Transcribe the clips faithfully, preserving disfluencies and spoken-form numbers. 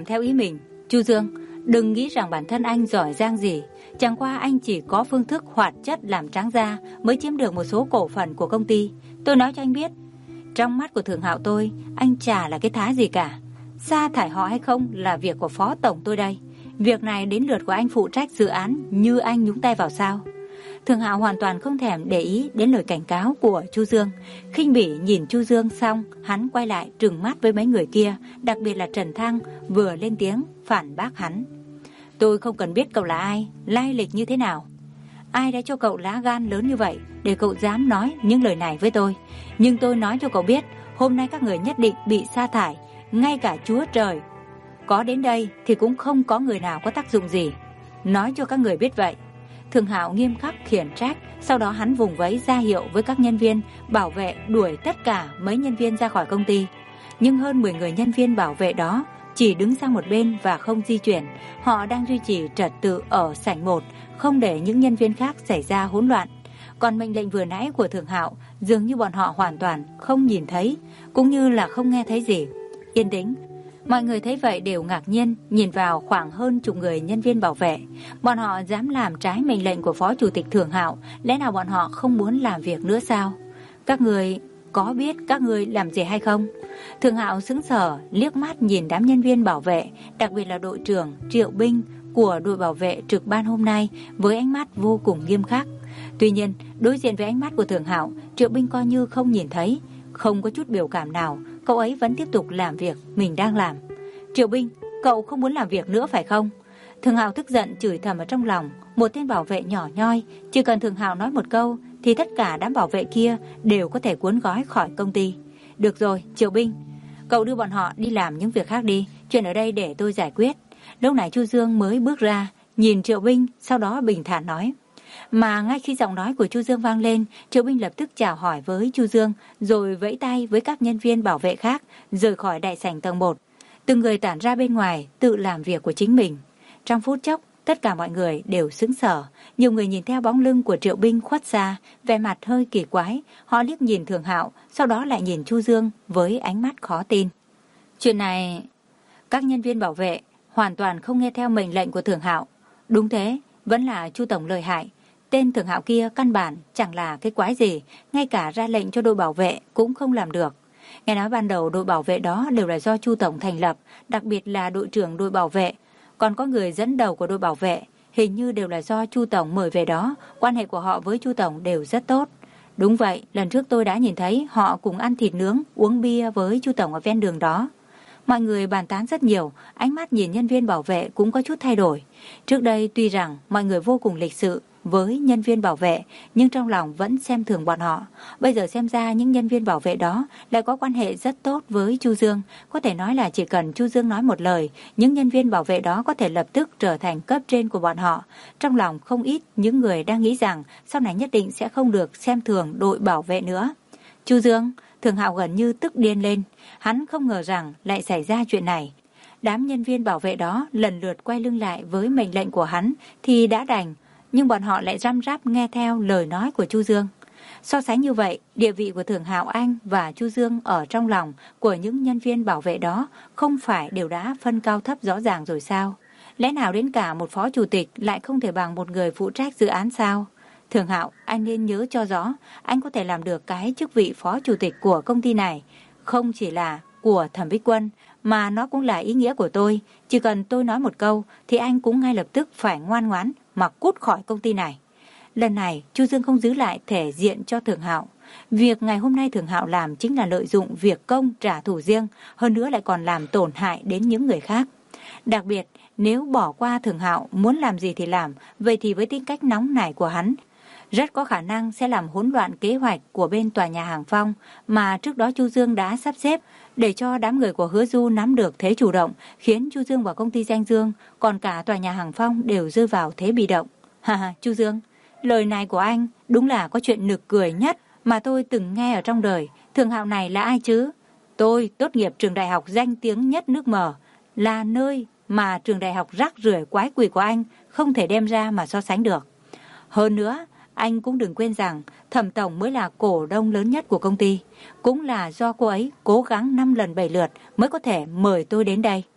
theo ý mình. Chu Dương, đừng nghĩ rằng bản thân anh giỏi giang gì. Chẳng qua anh chỉ có phương thức hoạt chất làm trắng da mới chiếm được một số cổ phần của công ty. Tôi nói cho anh biết, trong mắt của Thường Hạo tôi, anh chả là cái thá gì cả. Sa thải họ hay không là việc của phó tổng tôi đây. Việc này đến lượt của anh phụ trách dự án, như anh nhúng tay vào sao? Thường Hạo hoàn toàn không thèm để ý đến lời cảnh cáo của Chu Dương. Khinh bỉ nhìn Chu Dương xong, hắn quay lại trừng mắt với mấy người kia, đặc biệt là Trần Thăng vừa lên tiếng phản bác hắn. Tôi không cần biết cậu là ai, lai lịch như thế nào. Ai đã cho cậu lá gan lớn như vậy để cậu dám nói những lời này với tôi? Nhưng tôi nói cho cậu biết, hôm nay các người nhất định bị sa thải, ngay cả Chúa Trời có đến đây thì cũng không có người nào có tác dụng gì. Nói cho các người biết vậy. Thường Hạo nghiêm khắc khiển trách, sau đó hắn vùng vẫy ra hiệu với các nhân viên bảo vệ đuổi tất cả mấy nhân viên ra khỏi công ty. Nhưng hơn mười người nhân viên bảo vệ đó chỉ đứng sang một bên và không di chuyển. Họ đang duy trì trật tự ở sảnh một, không để những nhân viên khác xảy ra hỗn loạn. Còn mệnh lệnh vừa nãy của Thường Hạo dường như bọn họ hoàn toàn không nhìn thấy, cũng như là không nghe thấy gì. Yên tĩnh. Mọi người thấy vậy đều ngạc nhiên, nhìn vào khoảng hơn chục người nhân viên bảo vệ. Bọn họ dám làm trái mệnh lệnh của Phó Chủ tịch Thường Hạo, lẽ nào bọn họ không muốn làm việc nữa sao? Các người có biết các người làm gì hay không? Thường Hạo sững sờ, liếc mắt nhìn đám nhân viên bảo vệ, đặc biệt là đội trưởng Triệu Binh của đội bảo vệ trực ban hôm nay với ánh mắt vô cùng nghiêm khắc. Tuy nhiên, đối diện với ánh mắt của Thường Hạo, Triệu Binh coi như không nhìn thấy, không có chút biểu cảm nào. Cậu ấy vẫn tiếp tục làm việc mình đang làm. Triệu Binh, cậu không muốn làm việc nữa phải không? Thường Hạo tức giận chửi thầm ở trong lòng. Một tên bảo vệ nhỏ nhoi, chỉ cần Thường Hạo nói một câu thì tất cả đám bảo vệ kia đều có thể cuốn gói khỏi công ty. Được rồi, Triệu Binh, cậu đưa bọn họ đi làm những việc khác đi, chuyện ở đây để tôi giải quyết. Lúc này Chu Dương mới bước ra, nhìn Triệu Binh, sau đó bình thản nói. Mà ngay khi giọng nói của Chu Dương vang lên, Triệu Binh lập tức chào hỏi với Chu Dương, rồi vẫy tay với các nhân viên bảo vệ khác, rời khỏi đại sảnh tầng một. Từng người tản ra bên ngoài, tự làm việc của chính mình. Trong phút chốc, tất cả mọi người đều sững sờ. Nhiều người nhìn theo bóng lưng của Triệu Binh khuất xa, vẻ mặt hơi kỳ quái. Họ liếc nhìn Thường Hạo, sau đó lại nhìn Chu Dương với ánh mắt khó tin. Chuyện này, các nhân viên bảo vệ hoàn toàn không nghe theo mệnh lệnh của Thường Hạo. Đúng thế, vẫn là Chu tổng lợi hại. Tên Thường Hạo kia căn bản chẳng là cái quái gì, ngay cả ra lệnh cho đội bảo vệ cũng không làm được. Nghe nói ban đầu đội bảo vệ đó đều là do Chu tổng thành lập, đặc biệt là đội trưởng đội bảo vệ. Còn có người dẫn đầu của đội bảo vệ, hình như đều là do Chu tổng mời về đó, quan hệ của họ với Chu tổng đều rất tốt. Đúng vậy, lần trước tôi đã nhìn thấy họ cùng ăn thịt nướng, uống bia với Chu tổng ở ven đường đó. Mọi người bàn tán rất nhiều, ánh mắt nhìn nhân viên bảo vệ cũng có chút thay đổi. Trước đây tuy rằng mọi người vô cùng lịch sự với nhân viên bảo vệ, nhưng trong lòng vẫn xem thường bọn họ. Bây giờ xem ra những nhân viên bảo vệ đó lại có quan hệ rất tốt với Chu Dương. Có thể nói là chỉ cần Chu Dương nói một lời, những nhân viên bảo vệ đó có thể lập tức trở thành cấp trên của bọn họ. Trong lòng không ít những người đang nghĩ rằng sau này nhất định sẽ không được xem thường đội bảo vệ nữa. Chu Dương, Thường Hạo gần như tức điên lên. Hắn không ngờ rằng lại xảy ra chuyện này. Đám nhân viên bảo vệ đó lần lượt quay lưng lại với mệnh lệnh của hắn thì đã đành, nhưng bọn họ lại răm rắp nghe theo lời nói của Chu Dương. So sánh như vậy, địa vị của Thường Hạo Anh và Chu Dương ở trong lòng của những nhân viên bảo vệ đó không phải đều đã phân cao thấp rõ ràng rồi sao? Lẽ nào đến cả một phó chủ tịch lại không thể bằng một người phụ trách dự án sao? Thường Hạo, anh nên nhớ cho rõ, anh có thể làm được cái chức vị phó chủ tịch của công ty này, không chỉ là của Thẩm Bích Quân, mà nó cũng là ý nghĩa của tôi. Chỉ cần tôi nói một câu thì anh cũng ngay lập tức phải ngoan ngoãn mà cút khỏi công ty này. Lần này Chu Dương không giữ lại thể diện cho Thường Hạo. Việc ngày hôm nay Thường Hạo làm chính là lợi dụng việc công trả thù riêng, hơn nữa lại còn làm tổn hại đến những người khác. Đặc biệt nếu bỏ qua Thường Hạo muốn làm gì thì làm, vậy thì với tính cách nóng nảy của hắn, rất có khả năng sẽ làm hỗn loạn kế hoạch của bên tòa nhà Hàng Phong mà trước đó Chu Dương đã sắp xếp, để cho đám người của Hứa Du nắm được thế chủ động, khiến Chu Dương và công ty Danh Dương, còn cả tòa nhà Hàng Phong đều rơi vào thế bị động. Ha ha, Chu Dương, lời này của anh đúng là có chuyện nực cười nhất mà tôi từng nghe ở trong đời. Thường Hạo này là ai chứ? Tôi tốt nghiệp trường đại học danh tiếng nhất nước Mở, là nơi mà trường đại học rác rưởi quái quỷ của anh không thể đem ra mà so sánh được. Hơn nữa, anh cũng đừng quên rằng Thẩm tổng mới là cổ đông lớn nhất của công ty. Cũng là do cô ấy cố gắng năm lần bảy lượt mới có thể mời tôi đến đây.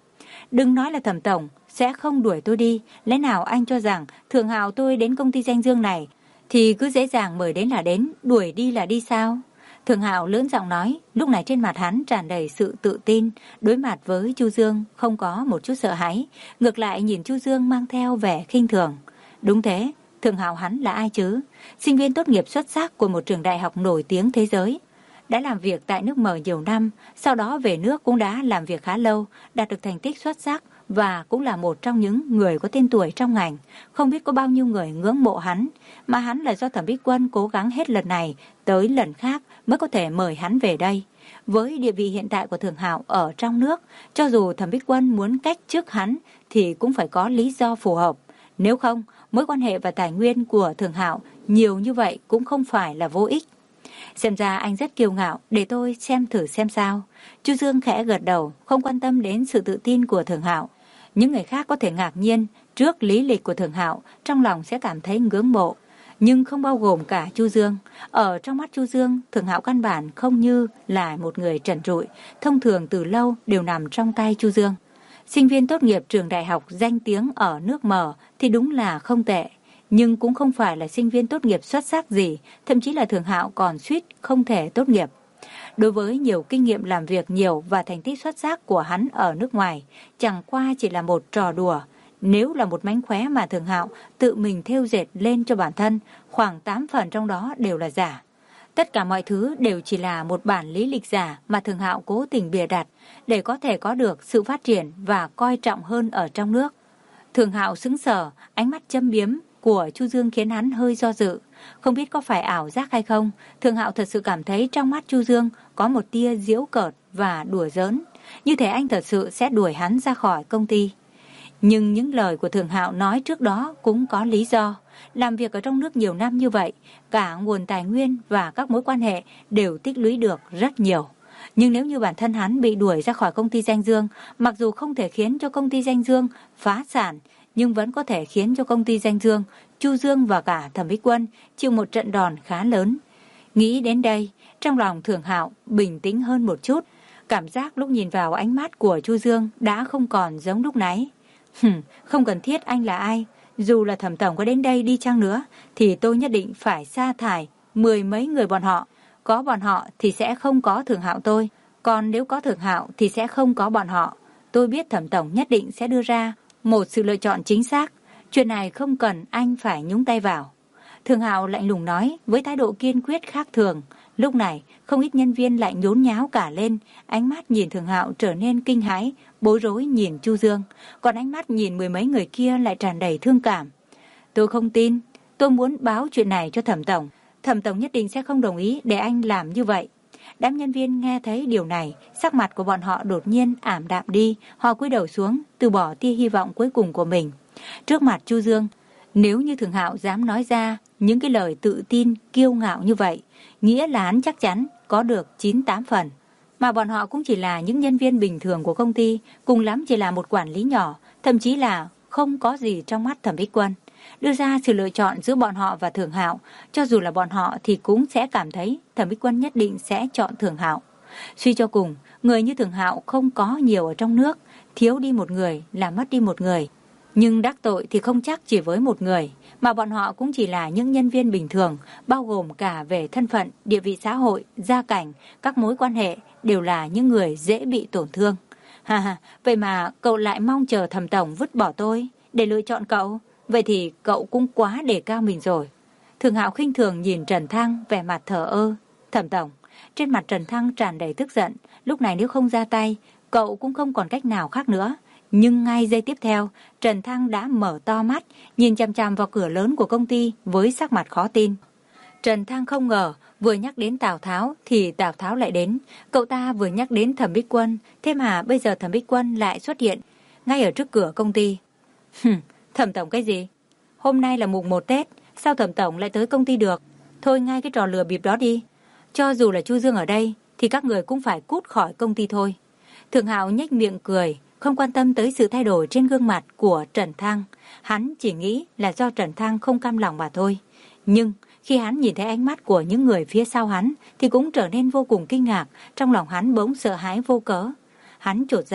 Đừng nói là Thẩm tổng sẽ không đuổi tôi đi. Lẽ nào anh cho rằng Thường Hạo tôi đến công ty danh dương này thì cứ dễ dàng mời đến là đến, đuổi đi là đi sao? Thường Hạo lớn giọng nói, lúc này trên mặt hắn tràn đầy sự tự tin, đối mặt với Chu Dương không có một chút sợ hãi, ngược lại nhìn Chu Dương mang theo vẻ khinh thường. Đúng thế, Thường Hạo hắn là ai chứ? Sinh viên tốt nghiệp xuất sắc của một trường đại học nổi tiếng thế giới, đã làm việc tại nước mở nhiều năm, sau đó về nước cũng đã làm việc khá lâu, đạt được thành tích xuất sắc và cũng là một trong những người có tên tuổi trong ngành. Không biết có bao nhiêu người ngưỡng mộ hắn, mà hắn là do Thẩm Bích Quân cố gắng hết lần này tới lần khác mới có thể mời hắn về đây. Với địa vị hiện tại của Thường Hạo ở trong nước, cho dù Thẩm Bích Quân muốn cách chức hắn thì cũng phải có lý do phù hợp. Nếu không, mối quan hệ và tài nguyên của Thường Hạo nhiều như vậy cũng không phải là vô ích. Xem ra anh rất kiêu ngạo, để tôi xem thử xem sao. Chu Dương khẽ gật đầu, không quan tâm đến sự tự tin của Thường Hạo. Những người khác có thể ngạc nhiên trước lý lịch của Thường Hạo, trong lòng sẽ cảm thấy ngưỡng mộ, nhưng không bao gồm cả Chu Dương. Ở trong mắt Chu Dương, Thường Hạo căn bản không như là một người trần trụi, thông thường từ lâu đều nằm trong tay Chu Dương. Sinh viên tốt nghiệp trường đại học danh tiếng ở nước mở thì đúng là không tệ, nhưng cũng không phải là sinh viên tốt nghiệp xuất sắc gì, thậm chí là Thường Hạo còn suýt không thể tốt nghiệp. Đối với nhiều kinh nghiệm làm việc nhiều và thành tích xuất sắc của hắn ở nước ngoài, chẳng qua chỉ là một trò đùa. Nếu là một mánh khóe mà Thường Hạo tự mình thêu dệt lên cho bản thân, khoảng tám phần trong đó đều là giả. Tất cả mọi thứ đều chỉ là một bản lý lịch giả mà Thường Hạo cố tình bịa đặt để có thể có được sự phát triển và coi trọng hơn ở trong nước. Thường Hạo sững sờ, ánh mắt châm biếm của Chu Dương khiến hắn hơi do dự. Không biết có phải ảo giác hay không, Thường Hạo thật sự cảm thấy trong mắt Chu Dương có một tia giễu cợt và đùa giỡn. Như thể anh thật sự sẽ đuổi hắn ra khỏi công ty. Nhưng những lời của Thường Hạo nói trước đó cũng có lý do. Làm việc ở trong nước nhiều năm như vậy, cả nguồn tài nguyên và các mối quan hệ đều tích lũy được rất nhiều. Nhưng nếu như bản thân hắn bị đuổi ra khỏi công ty danh dương, mặc dù không thể khiến cho công ty danh dương phá sản, nhưng vẫn có thể khiến cho công ty danh dương, Chu Dương và cả Thẩm Bích Quân chịu một trận đòn khá lớn. Nghĩ đến đây, trong lòng Thường Hạo bình tĩnh hơn một chút. Cảm giác lúc nhìn vào ánh mắt của Chu Dương đã không còn giống lúc nãy. Hừm, không cần thiết anh là ai, dù là Thẩm tổng có đến đây đi chăng nữa, thì tôi nhất định phải sa thải mười mấy người bọn họ. Có bọn họ thì sẽ không có Thường Hạo tôi, còn nếu có Thường Hạo thì sẽ không có bọn họ. Tôi biết Thẩm tổng nhất định sẽ đưa ra một sự lựa chọn chính xác. Chuyện này không cần anh phải nhúng tay vào. Thường Hạo lạnh lùng nói với thái độ kiên quyết khác thường. Lúc này, không ít nhân viên lại nhốn nháo cả lên, ánh mắt nhìn Thường Hạo trở nên kinh hãi, bối rối nhìn Chu Dương, còn ánh mắt nhìn mười mấy người kia lại tràn đầy thương cảm. Tôi không tin, tôi muốn báo chuyện này cho Thẩm tổng. Thẩm tổng nhất định sẽ không đồng ý để anh làm như vậy. Đám nhân viên nghe thấy điều này, sắc mặt của bọn họ đột nhiên ảm đạm đi, họ cúi đầu xuống, từ bỏ tia hy vọng cuối cùng của mình. Trước mặt Chu Dương, nếu như Thường Hạo dám nói ra những cái lời tự tin, kiêu ngạo như vậy, nghĩa là hắn chắc chắn có được chín tám phần. Mà bọn họ cũng chỉ là những nhân viên bình thường của công ty, cùng lắm chỉ là một quản lý nhỏ, thậm chí là không có gì trong mắt Thẩm Bích Quân. Đưa ra sự lựa chọn giữa bọn họ và Thường Hạo, cho dù là bọn họ thì cũng sẽ cảm thấy Thẩm Bích Quân nhất định sẽ chọn Thường Hạo. Suy cho cùng, người như Thường Hạo không có nhiều ở trong nước, thiếu đi một người là mất đi một người. Nhưng đắc tội thì không chắc chỉ với một người, mà bọn họ cũng chỉ là những nhân viên bình thường, bao gồm cả về thân phận, địa vị xã hội, gia cảnh, các mối quan hệ, đều là những người dễ bị tổn thương. Ha ha, vậy mà cậu lại mong chờ Thẩm tổng vứt bỏ tôi để lựa chọn cậu, vậy thì cậu cũng quá đề cao mình rồi. Thường Hạo khinh thường nhìn Trần Thăng, vẻ mặt thờ ơ. Thẩm tổng, trên mặt Trần Thăng tràn đầy tức giận, lúc này nếu không ra tay, cậu cũng không còn cách nào khác nữa. Nhưng ngay giây tiếp theo, Trần Thăng đã mở to mắt, nhìn chằm chằm vào cửa lớn của công ty với sắc mặt khó tin. Trần Thăng không ngờ, vừa nhắc đến Tào Tháo thì Tào Tháo lại đến. Cậu ta vừa nhắc đến Thẩm Bích Quân, thế mà bây giờ Thẩm Bích Quân lại xuất hiện ngay ở trước cửa công ty. Hừm, Thẩm tổng cái gì? Hôm nay là mùng một Tết, sao Thẩm tổng lại tới công ty được? Thôi ngay cái trò lừa bịp đó đi. Cho dù là Chu Dương ở đây, thì các người cũng phải cút khỏi công ty thôi. Thường Hạo nhếch miệng cười, không quan tâm tới sự thay đổi trên gương mặt của Trần Thăng. Hắn chỉ nghĩ là do Trần Thăng không cam lòng mà thôi. Nhưng khi hắn nhìn thấy ánh mắt của những người phía sau hắn thì cũng trở nên vô cùng kinh ngạc, trong lòng hắn bỗng sợ hãi vô cớ. Hắn chột dạ,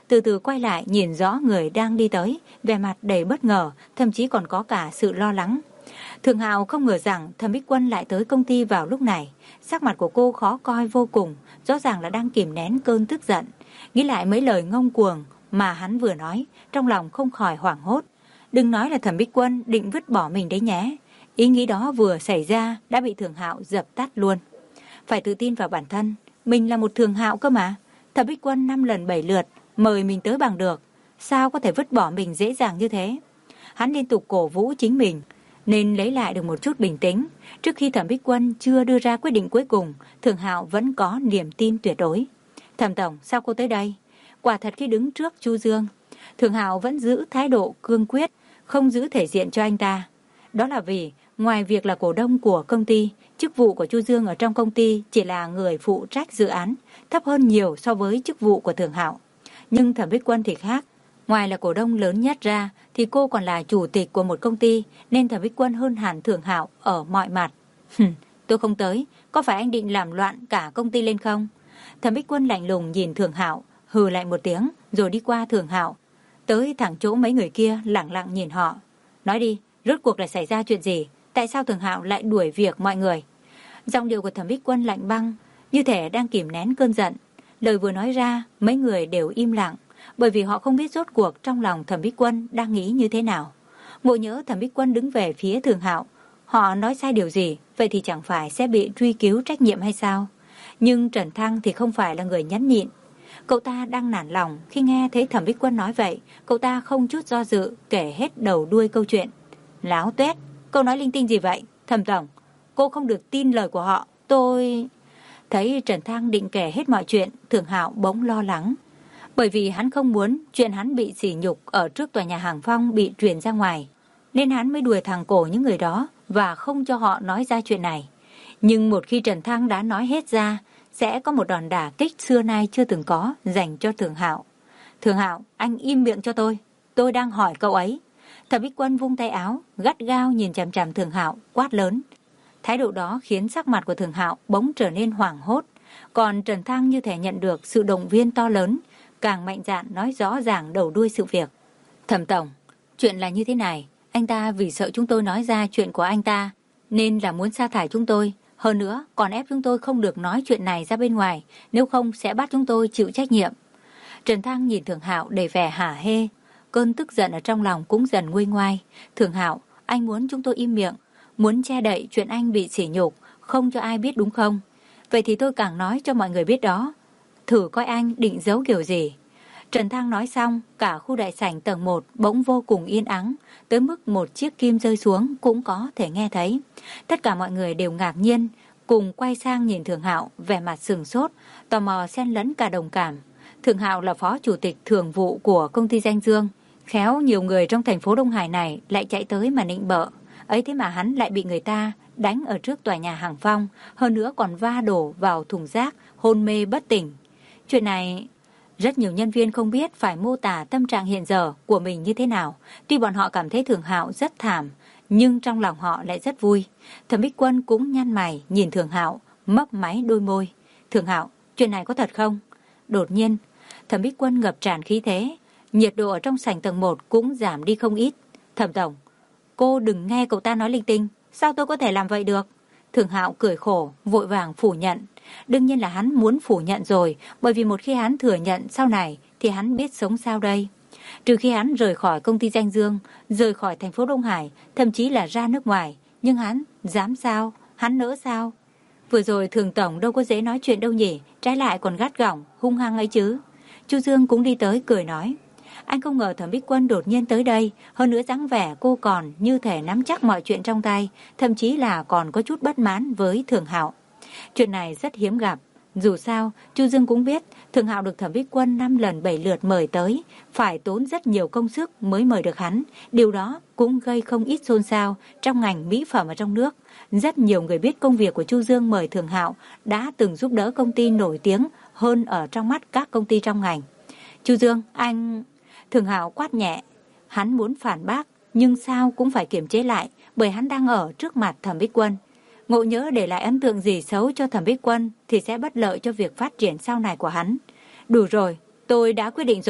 từ từ quay lại nhìn rõ người đang đi tới, vẻ mặt đầy bất ngờ, thậm chí còn có cả sự lo lắng. Thường Hạo không ngờ rằng Thẩm Bích Quân lại tới công ty vào lúc này. Sắc mặt của cô khó coi vô cùng, rõ ràng là đang kìm nén cơn tức giận. Nghĩ lại mấy lời ngông cuồng mà hắn vừa nói, trong lòng không khỏi hoảng hốt. Đừng nói là Thẩm Bích Quân định vứt bỏ mình đấy nhé. Ý nghĩ đó vừa xảy ra đã bị Thường Hạo dập tắt luôn. Phải tự tin vào bản thân, mình là một Thường Hạo cơ mà. Thẩm Bích Quân năm lần bảy lượt mời mình tới bằng được, sao có thể vứt bỏ mình dễ dàng như thế? Hắn liên tục cổ vũ chính mình, nên lấy lại được một chút bình tĩnh. Trước khi Thẩm Bích Quân chưa đưa ra quyết định cuối cùng, Thường Hạo vẫn có niềm tin tuyệt đối. Thẩm tổng, sao cô tới đây? Quả thật khi đứng trước Chu Dương, Thường Hạo vẫn giữ thái độ cương quyết, không giữ thể diện cho anh ta. Đó là vì ngoài việc là cổ đông của công ty, chức vụ của Chu Dương ở trong công ty chỉ là người phụ trách dự án, thấp hơn nhiều so với chức vụ của Thường Hạo. Nhưng Thẩm Bích Quân thì khác. Ngoài là cổ đông lớn nhất ra thì cô còn là chủ tịch của một công ty, nên Thẩm Bích Quân hơn hẳn Thường Hạo ở mọi mặt. Tôi không tới, có phải anh định làm loạn cả công ty lên không? Thẩm Bích Quân lạnh lùng nhìn Thường Hạo, hừ lại một tiếng rồi đi qua Thường Hạo, tới thẳng chỗ mấy người kia lẳng lặng nhìn họ. Nói đi, rốt cuộc là xảy ra chuyện gì? Tại sao Thường Hạo lại đuổi việc mọi người? Giọng điệu của Thẩm Bích Quân lạnh băng, như thể đang kìm nén cơn giận. Lời vừa nói ra, mấy người đều im lặng, bởi vì họ không biết rốt cuộc trong lòng Thẩm Bích Quân đang nghĩ như thế nào. Ngộ nhỡ Thẩm Bích Quân đứng về phía Thường Hạo, họ nói sai điều gì, vậy thì chẳng phải sẽ bị truy cứu trách nhiệm hay sao? Nhưng Trần Thăng thì không phải là người nhẫn nhịn. Cậu ta đang nản lòng khi nghe thấy Thẩm Bích Quân nói vậy, cậu ta không chút do dự kể hết đầu đuôi câu chuyện. Láo tuét, câu nói linh tinh gì vậy? Thẩm tổng, cô không được tin lời của họ, tôi... Thấy Trần Thăng định kể hết mọi chuyện, Thường Hạo bỗng lo lắng. Bởi vì hắn không muốn chuyện hắn bị sỉ nhục ở trước tòa nhà Hàng Phong bị truyền ra ngoài, nên hắn mới đuổi thẳng cổ những người đó và không cho họ nói ra chuyện này. Nhưng một khi Trần Thăng đã nói hết ra, sẽ có một đòn đả kích xưa nay chưa từng có dành cho Thường Hạo. Thường Hạo, anh im miệng cho tôi, tôi đang hỏi cậu ấy. Thẩm Bích Quân vung tay áo, gắt gao nhìn chằm chằm Thường Hạo, quát lớn. Thái độ đó khiến sắc mặt của Thường Hạo bỗng trở nên hoảng hốt. Còn Trần Thăng như thể nhận được sự động viên to lớn, càng mạnh dạn nói rõ ràng đầu đuôi sự việc. Thẩm tổng, chuyện là như thế này, anh ta vì sợ chúng tôi nói ra chuyện của anh ta, nên là muốn sa thải chúng tôi. Hơn nữa, còn ép chúng tôi không được nói chuyện này ra bên ngoài, nếu không sẽ bắt chúng tôi chịu trách nhiệm. Trần Thăng nhìn Thường Hạo đầy vẻ hả hê, cơn tức giận ở trong lòng cũng dần nguôi ngoai. Thường Hạo, anh muốn chúng tôi im miệng, muốn che đậy chuyện anh bị sỉ nhục, không cho ai biết đúng không? Vậy thì tôi càng nói cho mọi người biết đó. Thử coi anh định giấu kiểu gì. Trần Thăng nói xong, cả khu đại sảnh tầng một bỗng vô cùng yên ắng, tới mức một chiếc kim rơi xuống cũng có thể nghe thấy. Tất cả mọi người đều ngạc nhiên, cùng quay sang nhìn Thường Hạo, vẻ mặt sửng sốt, tò mò xen lẫn cả đồng cảm. Thường Hạo là phó chủ tịch thường vụ của công ty Danh Dương, khéo nhiều người trong thành phố Đông Hải này lại chạy tới mà nịnh bợ. Ấy thế mà hắn lại bị người ta đánh ở trước tòa nhà Hàng Phong, hơn nữa còn va đổ vào thùng rác, hôn mê bất tỉnh. Chuyện này, rất nhiều nhân viên không biết phải mô tả tâm trạng hiện giờ của mình như thế nào. Tuy bọn họ cảm thấy Thường Hạo rất thảm, nhưng trong lòng họ lại rất vui. Thẩm Bích Quân cũng nhăn mày nhìn Thường Hạo, mấp máy đôi môi. Thường Hạo, chuyện này có thật không? Đột nhiên, Thẩm Bích Quân ngập tràn khí thế, nhiệt độ ở trong sảnh tầng một cũng giảm đi không ít. Thẩm tổng, cô đừng nghe cậu ta nói linh tinh, sao tôi có thể làm vậy được? Thường Hạo cười khổ, vội vàng phủ nhận. Đương nhiên là hắn muốn phủ nhận rồi, bởi vì một khi hắn thừa nhận sau này thì hắn biết sống sao đây. Trừ khi hắn rời khỏi công ty Danh Dương, rời khỏi thành phố Đông Hải, thậm chí là ra nước ngoài. Nhưng hắn dám sao? Hắn nỡ sao? Vừa rồi Thường tổng đâu có dễ nói chuyện đâu nhỉ, trái lại còn gắt gỏng, hung hăng ấy chứ. Chu Dương cũng đi tới cười nói. Anh không ngờ Thẩm Bích Quân đột nhiên tới đây, hơn nữa dáng vẻ cô còn như thể nắm chắc mọi chuyện trong tay, thậm chí là còn có chút bất mãn với Thường Hạo. Chuyện này rất hiếm gặp. Dù sao, Chu Dương cũng biết Thường Hạo được Thẩm Bích Quân năm lần bảy lượt mời tới, phải tốn rất nhiều công sức mới mời được hắn. Điều đó cũng gây không ít xôn xao trong ngành mỹ phẩm ở trong nước. Rất nhiều người biết công việc của Chu Dương mời Thường Hạo đã từng giúp đỡ công ty nổi tiếng hơn ở trong mắt các công ty trong ngành. Chu Dương, anh... Thường Hạo quát nhẹ. Hắn muốn phản bác, nhưng sao cũng phải kiềm chế lại, bởi hắn đang ở trước mặt Thẩm Bích Quân. Ngộ nhỡ để lại ấn tượng gì xấu cho Thẩm Bích Quân thì sẽ bất lợi cho việc phát triển sau này của hắn. Đủ rồi, tôi đã quyết định rồi,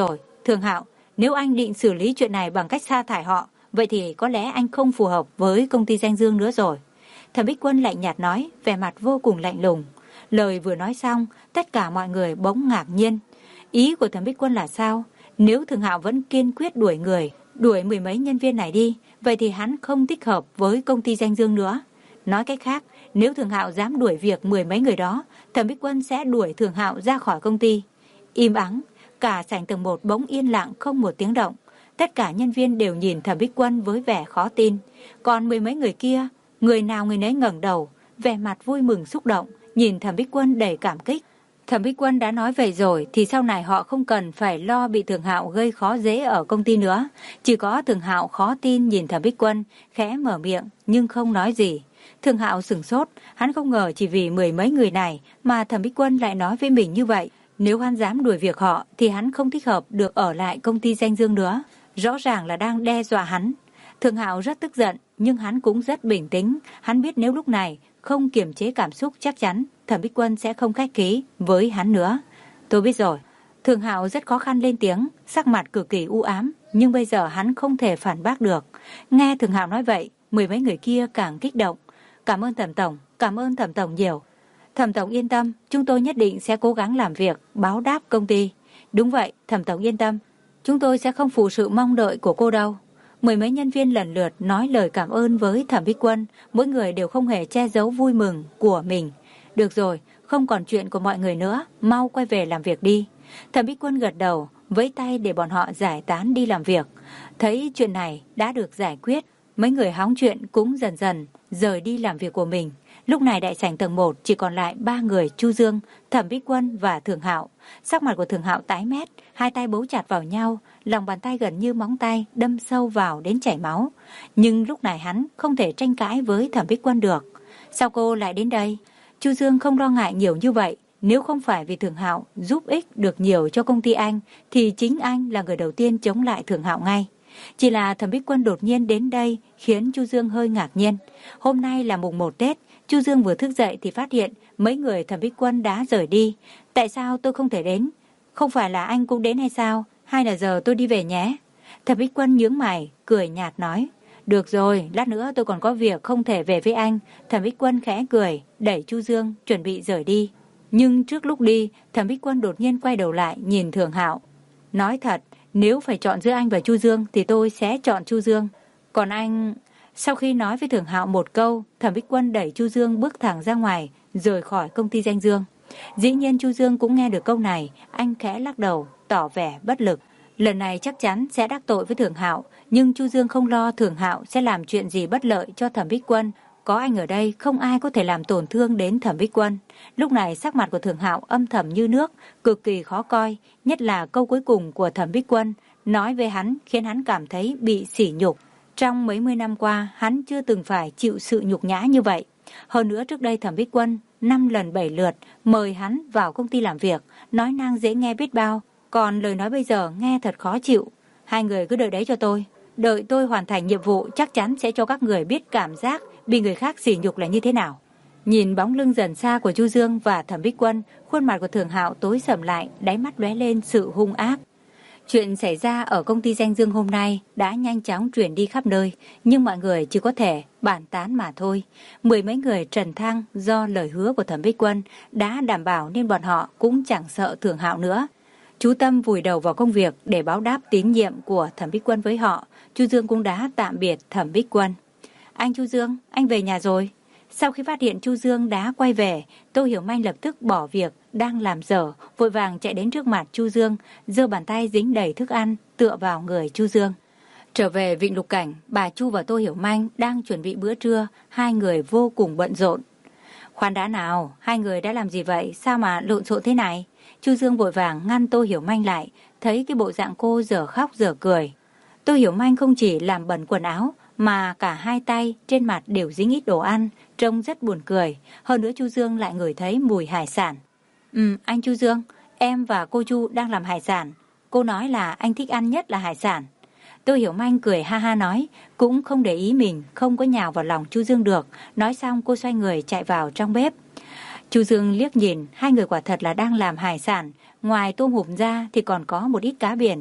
Thường Hạo, nếu anh định xử lý chuyện này bằng cách sa thải họ, vậy thì có lẽ anh không phù hợp với công ty danh dương nữa rồi. Thẩm Bích Quân lạnh nhạt nói, vẻ mặt vô cùng lạnh lùng. Lời vừa nói xong, tất cả mọi người bỗng ngạc nhiên. Ý của Thẩm Bích Quân là sao? Nếu Thường Hạo vẫn kiên quyết đuổi người, đuổi mười mấy nhân viên này đi, vậy thì hắn không thích hợp với công ty danh dương nữa. Nói cách khác, nếu Thường Hạo dám đuổi việc mười mấy người đó, Thẩm Bích Quân sẽ đuổi Thường Hạo ra khỏi công ty. Im ắng, cả sảnh tầng một bỗng yên lặng không một tiếng động. Tất cả nhân viên đều nhìn Thẩm Bích Quân với vẻ khó tin. Còn mười mấy người kia, người nào người nấy ngẩng đầu, vẻ mặt vui mừng xúc động, nhìn Thẩm Bích Quân đầy cảm kích. Thẩm Bích Quân đã nói vậy rồi thì sau này họ không cần phải lo bị Thường Hạo gây khó dễ ở công ty nữa. Chỉ có Thường Hạo khó tin nhìn Thẩm Bích Quân, khẽ mở miệng nhưng không nói gì. Thường Hạo sửng sốt, hắn không ngờ chỉ vì mười mấy người này mà Thẩm Bích Quân lại nói với mình như vậy. Nếu hắn dám đuổi việc họ thì hắn không thích hợp được ở lại công ty danh dương nữa. Rõ ràng là đang đe dọa hắn. Thường Hạo rất tức giận nhưng hắn cũng rất bình tĩnh. Hắn biết nếu lúc này không kiềm chế cảm xúc chắc chắn Thẩm Bích Quân sẽ không khách khí với hắn nữa. Tôi biết rồi. Thường Hạo rất khó khăn lên tiếng, sắc mặt cực kỳ u ám, nhưng bây giờ hắn không thể phản bác được. Nghe Thường Hạo nói vậy, mười mấy người kia càng kích động. Cảm ơn Thẩm Tổng, cảm ơn Thẩm Tổng nhiều. Thẩm Tổng yên tâm, chúng tôi nhất định sẽ cố gắng làm việc, báo đáp công ty. Đúng vậy, Thẩm Tổng yên tâm, chúng tôi sẽ không phụ sự mong đợi của cô đâu. Mười mấy nhân viên lần lượt nói lời cảm ơn với Thẩm Bích Quân, mỗi người đều không hề che giấu vui mừng của mình. Được rồi, không còn chuyện của mọi người nữa, mau quay về làm việc đi. Thẩm Bích Quân gật đầu, vẫy tay để bọn họ giải tán đi làm việc. Thấy chuyện này đã được giải quyết, mấy người hóng chuyện cũng dần dần rời đi làm việc của mình. Lúc này đại sảnh tầng một chỉ còn lại ba người, Chu Dương, Thẩm Bích Quân và Thường Hạo. Sắc mặt của Thường Hạo tái mét, hai tay bấu chặt vào nhau, lòng bàn tay gần như móng tay đâm sâu vào đến chảy máu. Nhưng lúc này hắn không thể tranh cãi với Thẩm Bích Quân được. Sao cô lại đến đây? Chu Dương không lo ngại nhiều như vậy. Nếu không phải vì Thường Hạo giúp ích được nhiều cho công ty anh, thì chính anh là người đầu tiên chống lại Thường Hạo ngay. Chỉ là Thẩm Bích Quân đột nhiên đến đây khiến Chu Dương hơi ngạc nhiên. Hôm nay là mùng một Tết, Chu Dương vừa thức dậy thì phát hiện mấy người Thẩm Bích Quân đã rời đi. Tại sao tôi không thể đến? Không phải là anh cũng đến hay sao? Hay là giờ tôi đi về nhé? Thẩm Bích Quân nhướng mày, cười nhạt nói. Được rồi, lát nữa tôi còn có việc không thể về với anh. Thẩm Bích Quân khẽ cười, đẩy Chu Dương chuẩn bị rời đi. Nhưng trước lúc đi, Thẩm Bích Quân đột nhiên quay đầu lại nhìn Thường Hạo. Nói thật, nếu phải chọn giữa anh và Chu Dương thì tôi sẽ chọn Chu Dương. Còn anh... Sau khi nói với Thường Hạo một câu, Thẩm Bích Quân đẩy Chu Dương bước thẳng ra ngoài, rời khỏi công ty danh dương. Dĩ nhiên Chu Dương cũng nghe được câu này, anh khẽ lắc đầu, tỏ vẻ bất lực. Lần này chắc chắn sẽ đắc tội với Thường Hạo, nhưng Chu Dương không lo Thường Hạo sẽ làm chuyện gì bất lợi cho Thẩm Bích Quân. Có anh ở đây, không ai có thể làm tổn thương đến Thẩm Bích Quân. Lúc này sắc mặt của Thường Hạo âm thầm như nước, cực kỳ khó coi, nhất là câu cuối cùng của Thẩm Bích Quân nói với hắn khiến hắn cảm thấy bị sỉ nhục. Trong mấy mươi năm qua, hắn chưa từng phải chịu sự nhục nhã như vậy. Hơn nữa trước đây Thẩm Bích Quân năm lần bảy lượt mời hắn vào công ty làm việc, nói năng dễ nghe biết bao, còn lời nói bây giờ nghe thật khó chịu. Hai người cứ đợi đấy cho tôi, đợi tôi hoàn thành nhiệm vụ chắc chắn sẽ cho các người biết cảm giác bị người khác sỉ nhục là như thế nào. Nhìn bóng lưng dần xa của Chu Dương và Thẩm Bích Quân, khuôn mặt của Thường Hạo tối sầm lại, đáy mắt lóe lên sự hung ác. Chuyện xảy ra ở công ty danh dương hôm nay đã nhanh chóng truyền đi khắp nơi, nhưng mọi người chỉ có thể bàn tán mà thôi. Mười mấy người trần thăng do lời hứa của Thẩm Bích Quân đã đảm bảo nên bọn họ cũng chẳng sợ Thường Hạo nữa. Chú tâm vùi đầu vào công việc để báo đáp tín nhiệm của Thẩm Bích Quân với họ. Chu Dương cũng đã tạm biệt Thẩm Bích Quân. Anh Chu Dương, anh về nhà rồi. Sau khi phát hiện Chu Dương đã quay về, Tô Hiểu Manh lập tức bỏ việc đang làm dở, vội vàng chạy đến trước mặt Chu Dương, giơ bàn tay dính đầy thức ăn tựa vào người Chu Dương. Trở về Vịnh Lục Cảnh, bà Chu và Tô Hiểu Manh đang chuẩn bị bữa trưa, hai người vô cùng bận rộn. Khoan đã nào, hai người đã làm gì vậy, sao mà lộn xộn thế này? Chu Dương vội vàng ngăn Tô Hiểu Manh lại, thấy cái bộ dạng cô dở khóc dở cười. Tô Hiểu Manh không chỉ làm bẩn quần áo, mà cả hai tay trên mặt đều dính ít đồ ăn, trông rất buồn cười. Hơn nữa Chu Dương lại ngửi thấy mùi hải sản. Ừ, anh Chu Dương, em và cô Chu đang làm hải sản. Cô nói là anh thích ăn nhất là hải sản. Tô Hiểu Manh cười ha ha nói, cũng không để ý mình không có nhào vào lòng Chu Dương được. Nói xong cô xoay người chạy vào trong bếp. Chu Dương liếc nhìn, hai người quả thật là đang làm hải sản. Ngoài tôm hùm ra thì còn có một ít cá biển.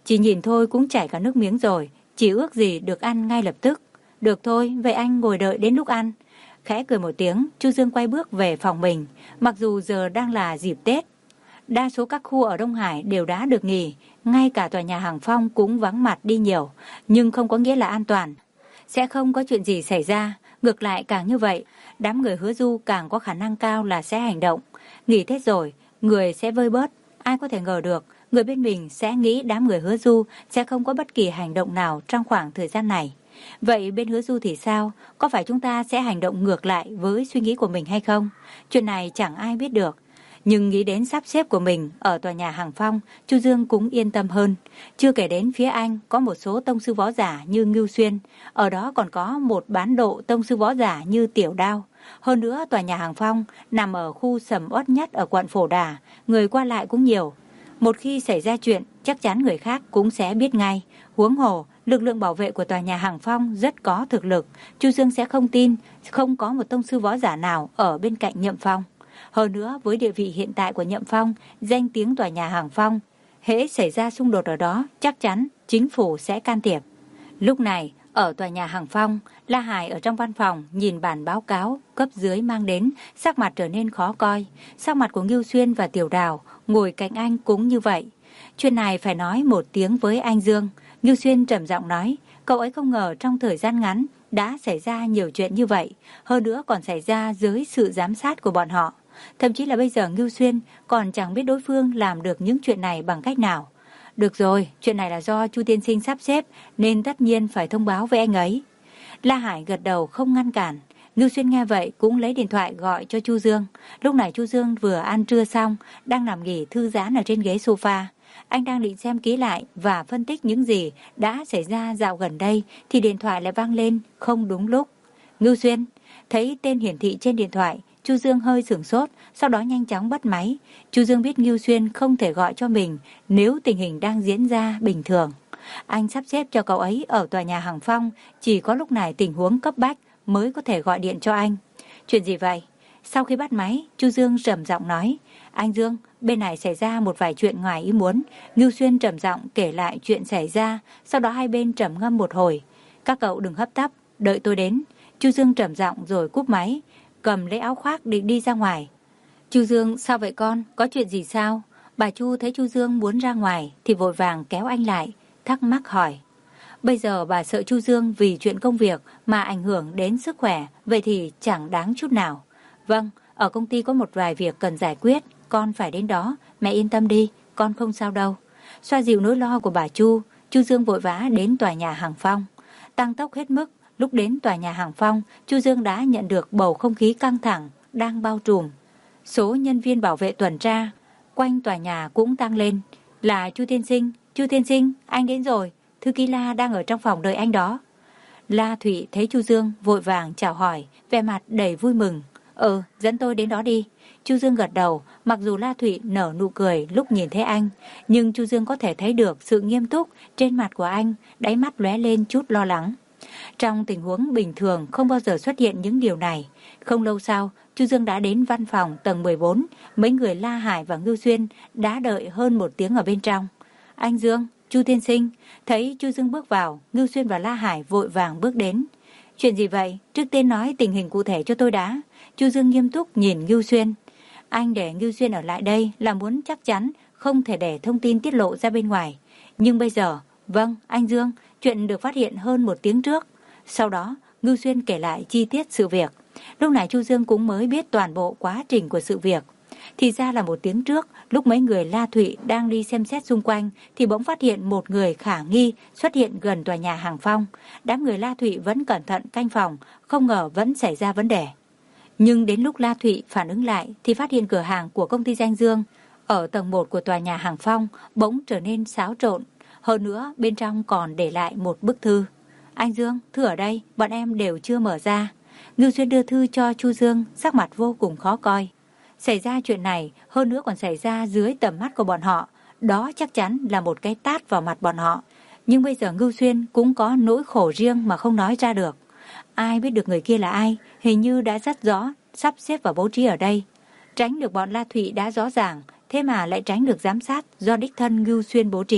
Chỉ nhìn thôi cũng chảy cả nước miếng rồi, chỉ ước gì được ăn ngay lập tức. Được thôi, vậy anh ngồi đợi đến lúc ăn. Khẽ cười một tiếng, Chu Dương quay bước về phòng mình. Mặc dù giờ đang là dịp Tết, đa số các khu ở Đông Hải đều đã được nghỉ, ngay cả tòa nhà Hàng Phong cũng vắng mặt đi nhiều, nhưng không có nghĩa là an toàn. Sẽ không có chuyện gì xảy ra, ngược lại càng như vậy, đám người Hứa Du càng có khả năng cao là sẽ hành động. Nghỉ Tết rồi, người sẽ vơi bớt, ai có thể ngờ được, người bên mình sẽ nghĩ đám người Hứa Du sẽ không có bất kỳ hành động nào trong khoảng thời gian này. Vậy bên Hứa Du thì sao? Có phải chúng ta sẽ hành động ngược lại với suy nghĩ của mình hay không? Chuyện này chẳng ai biết được. Nhưng nghĩ đến sắp xếp của mình ở tòa nhà Hàng Phong, Chu Dương cũng yên tâm hơn. Chưa kể đến phía anh có một số tông sư võ giả như Ngưu Xuyên, ở đó còn có một bán độ tông sư võ giả như Tiểu Đao. Hơn nữa tòa nhà Hàng Phong nằm ở khu sầm uất nhất ở quận Phổ Đà, người qua lại cũng nhiều. Một khi xảy ra chuyện, chắc chắn người khác cũng sẽ biết ngay. Huống hồ, lực lượng bảo vệ của tòa nhà Hàng Phong rất có thực lực. Chu Dương sẽ không tin không có một tông sư võ giả nào ở bên cạnh Nhậm Phong. Hơn nữa, với địa vị hiện tại của Nhậm Phong, danh tiếng tòa nhà Hàng Phong, hễ xảy ra xung đột ở đó, chắc chắn chính phủ sẽ can thiệp. Lúc này, ở tòa nhà Hàng Phong, La Hải ở trong văn phòng nhìn bản báo cáo cấp dưới mang đến, sắc mặt trở nên khó coi. Sắc mặt của Ngưu Xuyên và Tiểu Đào ngồi cạnh anh cũng như vậy. Chuyện này phải nói một tiếng với anh Dương. Ngưu Xuyên trầm giọng nói, cậu ấy không ngờ trong thời gian ngắn đã xảy ra nhiều chuyện như vậy, hơn nữa còn xảy ra dưới sự giám sát của bọn họ. Thậm chí là bây giờ Ngưu Xuyên còn chẳng biết đối phương làm được những chuyện này bằng cách nào. Được rồi, chuyện này là do Chu tiên sinh sắp xếp nên tất nhiên phải thông báo với anh ấy. La Hải gật đầu không ngăn cản. Ngưu Xuyên nghe vậy cũng lấy điện thoại gọi cho Chu Dương. Lúc này Chu Dương vừa ăn trưa xong, đang nằm nghỉ thư giãn ở trên ghế sofa. Anh đang định xem kỹ lại và phân tích những gì đã xảy ra dạo gần đây thì điện thoại lại vang lên không đúng lúc. Ngưu Xuyên, thấy tên hiển thị trên điện thoại, Chu Dương hơi sửng sốt, sau đó nhanh chóng bắt máy. Chu Dương biết Ngưu Xuyên không thể gọi cho mình nếu tình hình đang diễn ra bình thường. Anh sắp xếp cho cậu ấy ở tòa nhà Hàng Phong, chỉ có lúc này tình huống cấp bách mới có thể gọi điện cho anh. Chuyện gì vậy? Sau khi bắt máy, Chu Dương trầm giọng nói, anh Dương, bên này xảy ra một vài chuyện ngoài ý muốn. Ngưu Xuyên trầm giọng kể lại chuyện xảy ra, sau đó hai bên trầm ngâm một hồi. Các cậu đừng hấp tấp, đợi tôi đến. Chu Dương trầm giọng rồi cúp máy, cầm lấy áo khoác định đi ra ngoài. Chu Dương, sao vậy con? Có chuyện gì sao? Bà Chu thấy Chu Dương muốn ra ngoài thì vội vàng kéo anh lại, thắc mắc hỏi. Bây giờ bà sợ Chu Dương vì chuyện công việc mà ảnh hưởng đến sức khỏe, vậy thì chẳng đáng chút nào. Vâng, ở công ty có một vài việc cần giải quyết, con phải đến đó, mẹ yên tâm đi, con không sao đâu. Xoa dịu nỗi lo của bà Chu, Chu Dương vội vã đến tòa nhà Hàng Phong. Tăng tốc hết mức, lúc đến tòa nhà Hàng Phong, Chu Dương đã nhận được bầu không khí căng thẳng đang bao trùm. Số nhân viên bảo vệ tuần tra quanh tòa nhà cũng tăng lên. Là Chu tiên sinh, Chu tiên sinh, anh đến rồi, thư ký La đang ở trong phòng đợi anh đó. La Thụy thấy Chu Dương vội vàng chào hỏi, vẻ mặt đầy vui mừng. Ừ, dẫn tôi đến đó đi. Chu Dương gật đầu, mặc dù La Thụy nở nụ cười lúc nhìn thấy anh, nhưng Chu Dương có thể thấy được sự nghiêm túc trên mặt của anh, đáy mắt lóe lên chút lo lắng. Trong tình huống bình thường không bao giờ xuất hiện những điều này. Không lâu sau, Chu Dương đã đến văn phòng tầng mười bốn, mấy người La Hải và Ngưu Xuyên đã đợi hơn một tiếng ở bên trong. Anh Dương, Chu tiên sinh, thấy Chu Dương bước vào, Ngưu Xuyên và La Hải vội vàng bước đến. Chuyện gì vậy? Trước tiên nói tình hình cụ thể cho tôi đã. Chu Dương nghiêm túc nhìn Ngưu Xuyên. Anh để Ngưu Xuyên ở lại đây là muốn chắc chắn không thể để thông tin tiết lộ ra bên ngoài. Nhưng bây giờ, vâng, anh Dương, chuyện được phát hiện hơn một tiếng trước. Sau đó, Ngưu Xuyên kể lại chi tiết sự việc. Lúc này Chu Dương cũng mới biết toàn bộ quá trình của sự việc. Thì ra là một tiếng trước, lúc mấy người La Thụy đang đi xem xét xung quanh, thì bỗng phát hiện một người khả nghi xuất hiện gần tòa nhà Hàng Phong. Đám người La Thụy vẫn cẩn thận canh phòng, không ngờ vẫn xảy ra vấn đề. Nhưng đến lúc La Thụy phản ứng lại, thì phát hiện cửa hàng của công ty Danh Dương ở tầng một của tòa nhà Hàng Phong bỗng trở nên xáo trộn. Hơn nữa, bên trong còn để lại một bức thư. Anh Dương, thư ở đây, bọn em đều chưa mở ra. Ngưu Xuyên đưa thư cho Chu Dương, sắc mặt vô cùng khó coi. Xảy ra chuyện này, hơn nữa còn xảy ra dưới tầm mắt của bọn họ, đó chắc chắn là một cái tát vào mặt bọn họ. Nhưng bây giờ Ngưu Xuyên cũng có nỗi khổ riêng mà không nói ra được. Ai biết được người kia là ai, hình như đã rất rõ, sắp xếp và bố trí ở đây. Tránh được bọn La Thụy đã rõ ràng, thế mà lại tránh được giám sát do đích thân Ngưu Xuyên bố trí.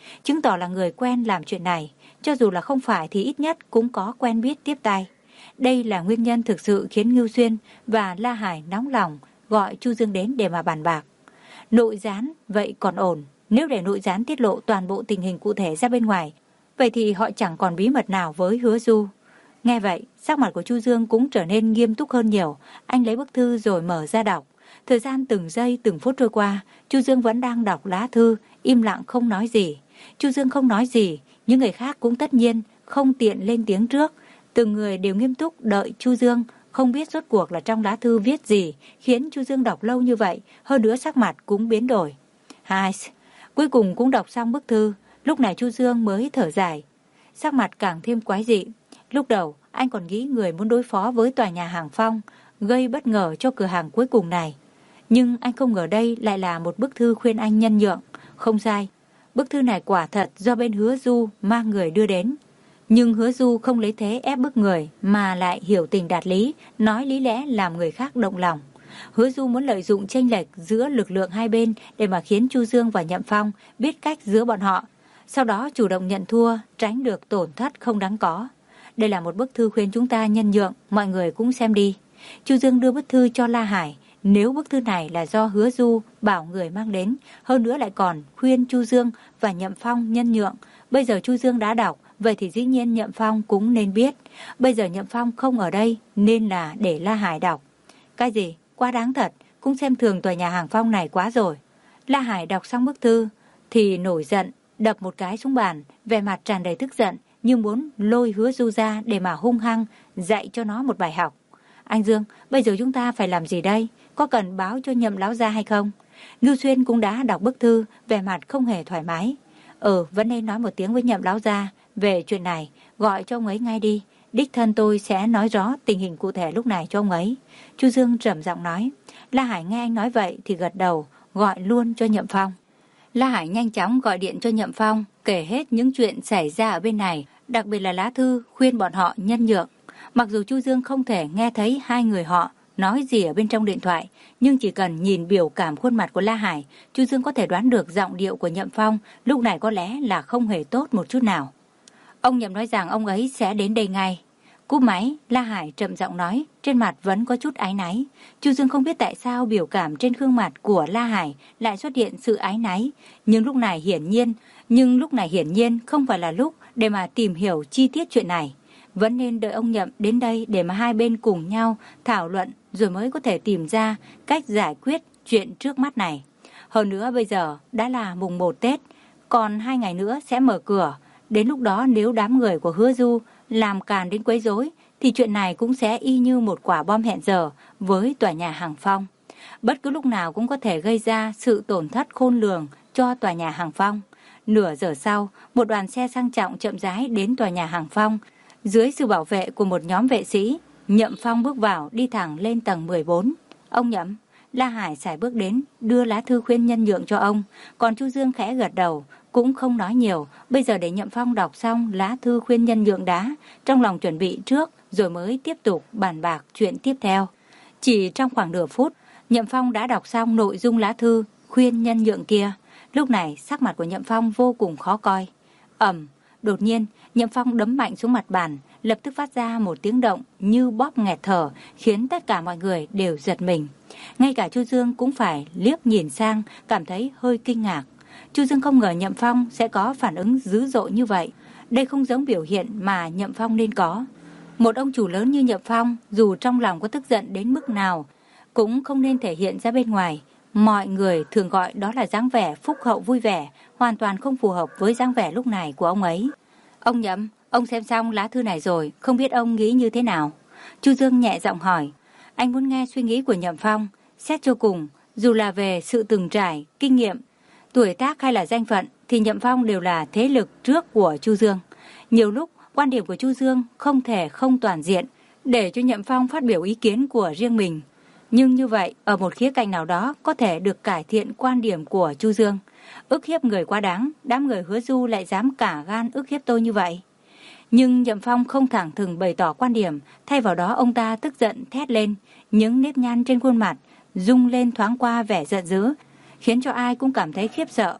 chứng tỏ là người quen làm chuyện này. Cho dù là không phải thì ít nhất cũng có quen biết tiếp tay. Đây là nguyên nhân thực sự khiến Ngưu Xuyên và La Hải nóng lòng gọi Chu Dương đến để mà bàn bạc. Nội gián vậy còn ổn, nếu để nội gián tiết lộ toàn bộ tình hình cụ thể ra bên ngoài, vậy thì họ chẳng còn bí mật nào với Hứa Du. Nghe vậy, sắc mặt của Chu Dương cũng trở nên nghiêm túc hơn nhiều. Anh lấy bức thư rồi mở ra đọc. Thời gian từng giây từng phút trôi qua, Chu Dương vẫn đang đọc lá thư, im lặng không nói gì. Chu Dương không nói gì, những người khác cũng tất nhiên không tiện lên tiếng trước. Từng người đều nghiêm túc đợi Chu Dương, không biết rốt cuộc là trong lá thư viết gì khiến Chu Dương đọc lâu như vậy, hơn nữa sắc mặt cũng biến đổi. Hai, cuối cùng cũng đọc xong bức thư, lúc này Chu Dương mới thở dài. Sắc mặt càng thêm quái dị. Lúc đầu, anh còn nghĩ người muốn đối phó với tòa nhà Hàng Phong, gây bất ngờ cho cửa hàng cuối cùng này. Nhưng anh không ngờ đây lại là một bức thư khuyên anh nhân nhượng. Không sai, bức thư này quả thật do bên Hứa Du mang người đưa đến. Nhưng Hứa Du không lấy thế ép bức người, mà lại hiểu tình đạt lý, nói lý lẽ làm người khác động lòng. Hứa Du muốn lợi dụng chênh lệch giữa lực lượng hai bên để mà khiến Chu Dương và Nhậm Phong biết cách giữa bọn họ, sau đó chủ động nhận thua, tránh được tổn thất không đáng có. Đây là một bức thư khuyên chúng ta nhân nhượng, mọi người cũng xem đi. Chu Dương đưa bức thư cho La Hải. Nếu bức thư này là do Hứa Du bảo người mang đến, hơn nữa lại còn khuyên Chu Dương và Nhậm Phong nhân nhượng, bây giờ Chu Dương đã đọc, vậy thì dĩ nhiên Nhậm Phong cũng nên biết. Bây giờ Nhậm Phong không ở đây nên là để La Hải đọc. Cái gì? Quá đáng thật, cũng xem thường tòa nhà Hàng Phong này quá rồi. La Hải đọc xong bức thư thì nổi giận, đập một cái xuống bàn, vẻ mặt tràn đầy tức giận, nhưng muốn lôi Hứa Du ra để mà hung hăng dạy cho nó một bài học. Anh Dương, bây giờ chúng ta phải làm gì đây? Có cần báo cho Nhậm lão gia hay không? Ngưu Xuyên cũng đã đọc bức thư, vẻ mặt không hề thoải mái. Ừ, vẫn nên nói một tiếng với Nhậm lão gia về chuyện này, gọi cho ông ấy ngay đi. Đích thân tôi sẽ nói rõ tình hình cụ thể lúc này cho ông ấy. Chu Dương trầm giọng nói. La Hải nghe anh nói vậy thì gật đầu, gọi luôn cho Nhậm Phong. La Hải nhanh chóng gọi điện cho Nhậm Phong, kể hết những chuyện xảy ra ở bên này, đặc biệt là lá thư khuyên bọn họ nhân nhượng. Mặc dù Chu Dương không thể nghe thấy hai người họ nói gì ở bên trong điện thoại, nhưng chỉ cần nhìn biểu cảm khuôn mặt của La Hải, Chu Dương có thể đoán được giọng điệu của Nhậm Phong lúc này có lẽ là không hề tốt một chút nào. Ông Nhậm nói rằng ông ấy sẽ đến đây ngay. Cúp máy, La Hải trầm giọng nói, trên mặt vẫn có chút áy náy. Chu Dương không biết tại sao biểu cảm trên gương mặt của La Hải lại xuất hiện sự áy náy, nhưng lúc này hiển nhiên, nhưng lúc này hiển nhiên không phải là lúc để mà tìm hiểu chi tiết chuyện này. Vẫn nên đợi ông Nhậm đến đây để mà hai bên cùng nhau thảo luận rồi mới có thể tìm ra cách giải quyết chuyện trước mắt này. Hơn nữa bây giờ đã là mùng một Tết, còn hai ngày nữa sẽ mở cửa. Đến lúc đó nếu đám người của Hứa Du làm càn đến quấy rối thì chuyện này cũng sẽ y như một quả bom hẹn giờ với tòa nhà Hàng Phong. Bất cứ lúc nào cũng có thể gây ra sự tổn thất khôn lường cho tòa nhà Hàng Phong. Nửa giờ sau, một đoàn xe sang trọng chậm rãi đến tòa nhà Hàng Phong. Dưới sự bảo vệ của một nhóm vệ sĩ, Nhậm Phong bước vào đi thẳng lên tầng mười bốn. Ông Nhậm, La Hải sải bước đến đưa lá thư khuyên nhân nhượng cho ông, còn Chu Dương khẽ gật đầu, cũng không nói nhiều. Bây giờ để Nhậm Phong đọc xong lá thư khuyên nhân nhượng đã, trong lòng chuẩn bị trước rồi mới tiếp tục bàn bạc chuyện tiếp theo. Chỉ trong khoảng nửa phút, Nhậm Phong đã đọc xong nội dung lá thư khuyên nhân nhượng kia. Lúc này sắc mặt của Nhậm Phong vô cùng khó coi. Ầm, đột nhiên Nhậm Phong đấm mạnh xuống mặt bàn, lập tức phát ra một tiếng động như bóp nghẹt thở, khiến tất cả mọi người đều giật mình. Ngay cả Chu Dương cũng phải liếc nhìn sang, cảm thấy hơi kinh ngạc. Chu Dương không ngờ Nhậm Phong sẽ có phản ứng dữ dội như vậy. Đây không giống biểu hiện mà Nhậm Phong nên có. Một ông chủ lớn như Nhậm Phong, dù trong lòng có tức giận đến mức nào, cũng không nên thể hiện ra bên ngoài. Mọi người thường gọi đó là dáng vẻ phúc hậu vui vẻ, hoàn toàn không phù hợp với dáng vẻ lúc này của ông ấy. Ông Nhậm, ông xem xong lá thư này rồi, không biết ông nghĩ như thế nào? Chu Dương nhẹ giọng hỏi. Anh muốn nghe suy nghĩ của Nhậm Phong. Xét cho cùng, dù là về sự từng trải, kinh nghiệm, tuổi tác hay là danh phận, thì Nhậm Phong đều là thế lực trước của Chu Dương. Nhiều lúc, quan điểm của Chu Dương không thể không toàn diện, để cho Nhậm Phong phát biểu ý kiến của riêng mình. Nhưng như vậy, ở một khía cạnh nào đó có thể được cải thiện quan điểm của Chu Dương. Ức hiếp người quá đáng, đám người Hứa Du lại dám cả gan ức hiếp tôi như vậy. Nhưng Nhậm Phong không thẳng thừng bày tỏ quan điểm, thay vào đó ông ta tức giận thét lên, những nếp nhăn trên khuôn mặt rung lên thoáng qua vẻ giận dữ, khiến cho ai cũng cảm thấy khiếp sợ.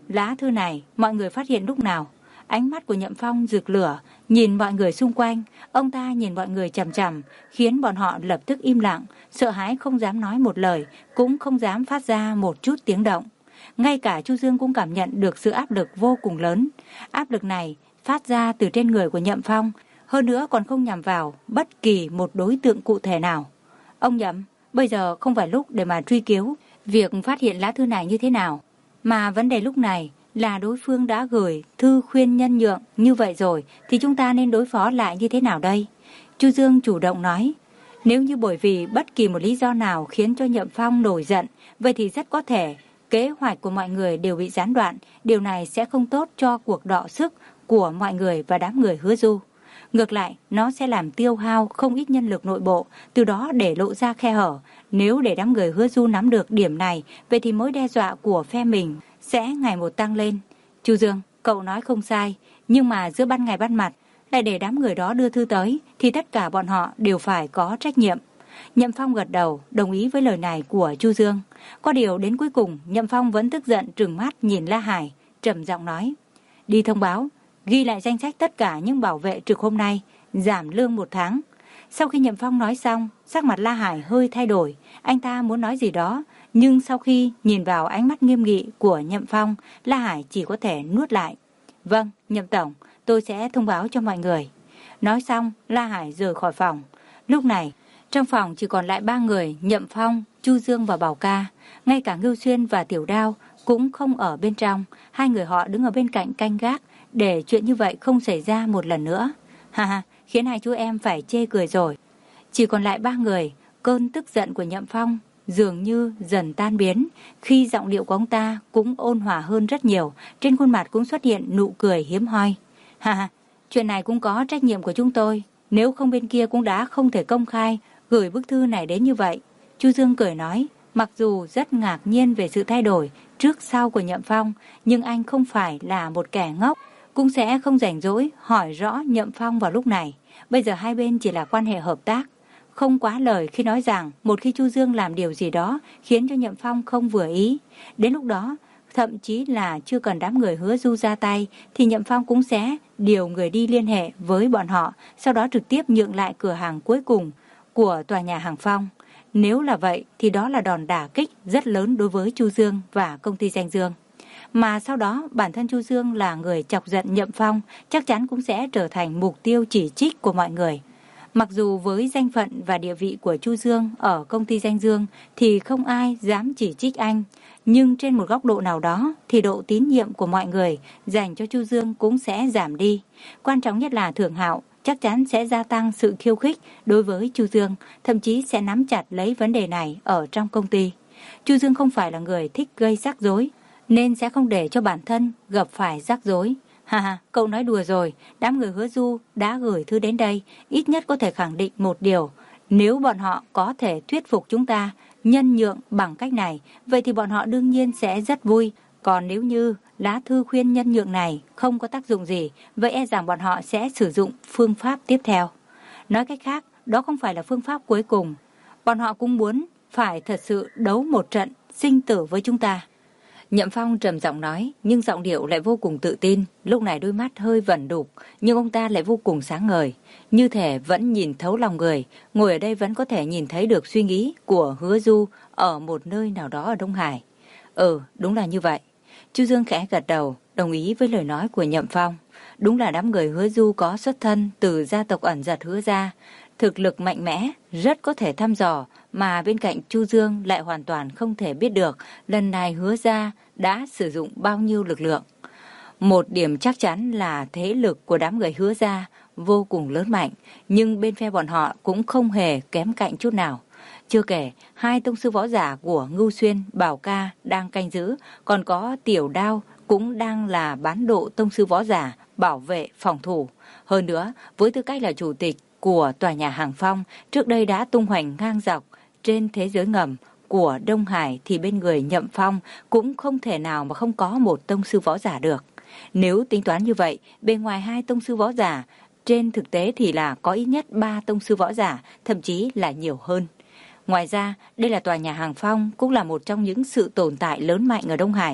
Lá thư này mọi người phát hiện lúc nào? Ánh mắt của Nhậm Phong rực lửa, nhìn mọi người xung quanh. Ông ta nhìn mọi người chằm chằm, khiến bọn họ lập tức im lặng, sợ hãi không dám nói một lời, cũng không dám phát ra một chút tiếng động. Ngay cả Chu Dương cũng cảm nhận được sự áp lực vô cùng lớn. Áp lực này phát ra từ trên người của Nhậm Phong, hơn nữa còn không nhằm vào bất kỳ một đối tượng cụ thể nào. Ông Nhậm, bây giờ không phải lúc để mà truy cứu việc phát hiện lá thư này như thế nào, mà vấn đề lúc này là đối phương đã gửi thư khuyên nhân nhượng như vậy rồi, thì chúng ta nên đối phó lại như thế nào đây? Chu Dương chủ động nói. Nếu như bởi vì bất kỳ một lý do nào khiến cho Nhậm Phong nổi giận, vậy thì rất có thể kế hoạch của mọi người đều bị gián đoạn. Điều này sẽ không tốt cho cuộc đọ sức của mọi người và đám người Hứa Du. Ngược lại, nó sẽ làm tiêu hao không ít nhân lực nội bộ, từ đó để lộ ra khe hở. Nếu để đám người Hứa Du nắm được điểm này, vậy thì mối đe dọa của phe mình sẽ ngày một tăng lên. Chu Dương, cậu nói không sai, nhưng mà giữa ban ngày ban mặt lại để đám người đó đưa thư tới, thì tất cả bọn họ đều phải có trách nhiệm. Nhậm Phong gật đầu, đồng ý với lời này của Chu Dương. Có điều đến cuối cùng, Nhậm Phong vẫn tức giận trừng mắt nhìn La Hải, trầm giọng nói: đi thông báo, ghi lại danh sách tất cả những bảo vệ trực hôm nay, giảm lương một tháng. Sau khi Nhậm Phong nói xong, sắc mặt La Hải hơi thay đổi. Anh ta muốn nói gì đó, nhưng sau khi nhìn vào ánh mắt nghiêm nghị của Nhậm Phong, La Hải chỉ có thể nuốt lại. Vâng, Nhậm Tổng, tôi sẽ thông báo cho mọi người. Nói xong, La Hải rời khỏi phòng. Lúc này, trong phòng chỉ còn lại ba người: Nhậm Phong, Chu Dương và Bảo Ca. Ngay cả Ngưu Xuyên và Tiểu Đao cũng không ở bên trong. Hai người họ đứng ở bên cạnh canh gác, để chuyện như vậy không xảy ra một lần nữa. Ha ha, khiến hai chú em phải chê cười rồi. Chỉ còn lại ba người. Cơn tức giận của Nhậm Phong dường như dần tan biến, khi giọng điệu của ông ta cũng ôn hòa hơn rất nhiều, trên khuôn mặt cũng xuất hiện nụ cười hiếm hoi. Ha ha, chuyện này cũng có trách nhiệm của chúng tôi, nếu không bên kia cũng đã không thể công khai gửi bức thư này đến như vậy. Chu Dương cười nói, mặc dù rất ngạc nhiên về sự thay đổi trước sau của Nhậm Phong, nhưng anh không phải là một kẻ ngốc, cũng sẽ không rảnh rỗi hỏi rõ Nhậm Phong vào lúc này. Bây giờ hai bên chỉ là quan hệ hợp tác, không quá lời khi nói rằng một khi Chu Dương làm điều gì đó khiến cho Nhậm Phong không vừa ý, đến lúc đó thậm chí là chưa cần đám người Hứa Du ra tay, thì Nhậm Phong cũng sẽ điều người đi liên hệ với bọn họ, sau đó trực tiếp nhượng lại cửa hàng cuối cùng của tòa nhà Hàng Phong. Nếu là vậy thì đó là đòn đả kích rất lớn đối với Chu Dương và công ty Danh Dương. Mà sau đó bản thân Chu Dương là người chọc giận Nhậm Phong, chắc chắn cũng sẽ trở thành mục tiêu chỉ trích của mọi người. Mặc dù với danh phận và địa vị của Chu Dương ở công ty Danh Dương thì không ai dám chỉ trích anh, nhưng trên một góc độ nào đó thì độ tín nhiệm của mọi người dành cho Chu Dương cũng sẽ giảm đi. Quan trọng nhất là Thượng Hạo chắc chắn sẽ gia tăng sự khiêu khích đối với Chu Dương, thậm chí sẽ nắm chặt lấy vấn đề này ở trong công ty. Chu Dương không phải là người thích gây rắc rối, nên sẽ không để cho bản thân gặp phải rắc rối. Ha ha, cậu nói đùa rồi, đám người Hứa Du đã gửi thư đến đây, ít nhất có thể khẳng định một điều. Nếu bọn họ có thể thuyết phục chúng ta nhân nhượng bằng cách này, vậy thì bọn họ đương nhiên sẽ rất vui. Còn nếu như lá thư khuyên nhân nhượng này không có tác dụng gì, vậy e rằng bọn họ sẽ sử dụng phương pháp tiếp theo. Nói cách khác, đó không phải là phương pháp cuối cùng. Bọn họ cũng muốn phải thật sự đấu một trận sinh tử với chúng ta. Nhậm Phong trầm giọng nói, nhưng giọng điệu lại vô cùng tự tin. Lúc này đôi mắt hơi vẩn đục, nhưng ông ta lại vô cùng sáng ngời, như thể vẫn nhìn thấu lòng người. Ngồi ở đây vẫn có thể nhìn thấy được suy nghĩ của Hứa Du ở một nơi nào đó ở Đông Hải. Ừ, đúng là như vậy. Chu Dương khẽ gật đầu, đồng ý với lời nói của Nhậm Phong. Đúng là đám người Hứa Du có xuất thân từ gia tộc ẩn giật Hứa gia, thực lực mạnh mẽ, rất có thể thăm dò, mà bên cạnh Chu Dương lại hoàn toàn không thể biết được lần này Hứa gia đã sử dụng bao nhiêu lực lượng. Một điểm chắc chắn là thế lực của đám người Hứa gia vô cùng lớn mạnh, nhưng bên phe bọn họ cũng không hề kém cạnh chút nào. Chưa kể, hai tông sư võ giả của Ngưu Xuyên, Bảo Ca đang canh giữ, còn có Tiểu Đao cũng đang là bán độ tông sư võ giả, bảo vệ phòng thủ. Hơn nữa, với tư cách là chủ tịch của tòa nhà Hàng Phong, trước đây đã tung hoành ngang dọc trên thế giới ngầm của Đông Hải, thì bên người Nhậm Phong cũng không thể nào mà không có một tông sư võ giả được. Nếu tính toán như vậy, bên ngoài hai tông sư võ giả, trên thực tế thì là có ít nhất ba tông sư võ giả, thậm chí là nhiều hơn. Ngoài ra, đây là tòa nhà Hàng Phong, cũng là một trong những sự tồn tại lớn mạnh ở Đông Hải.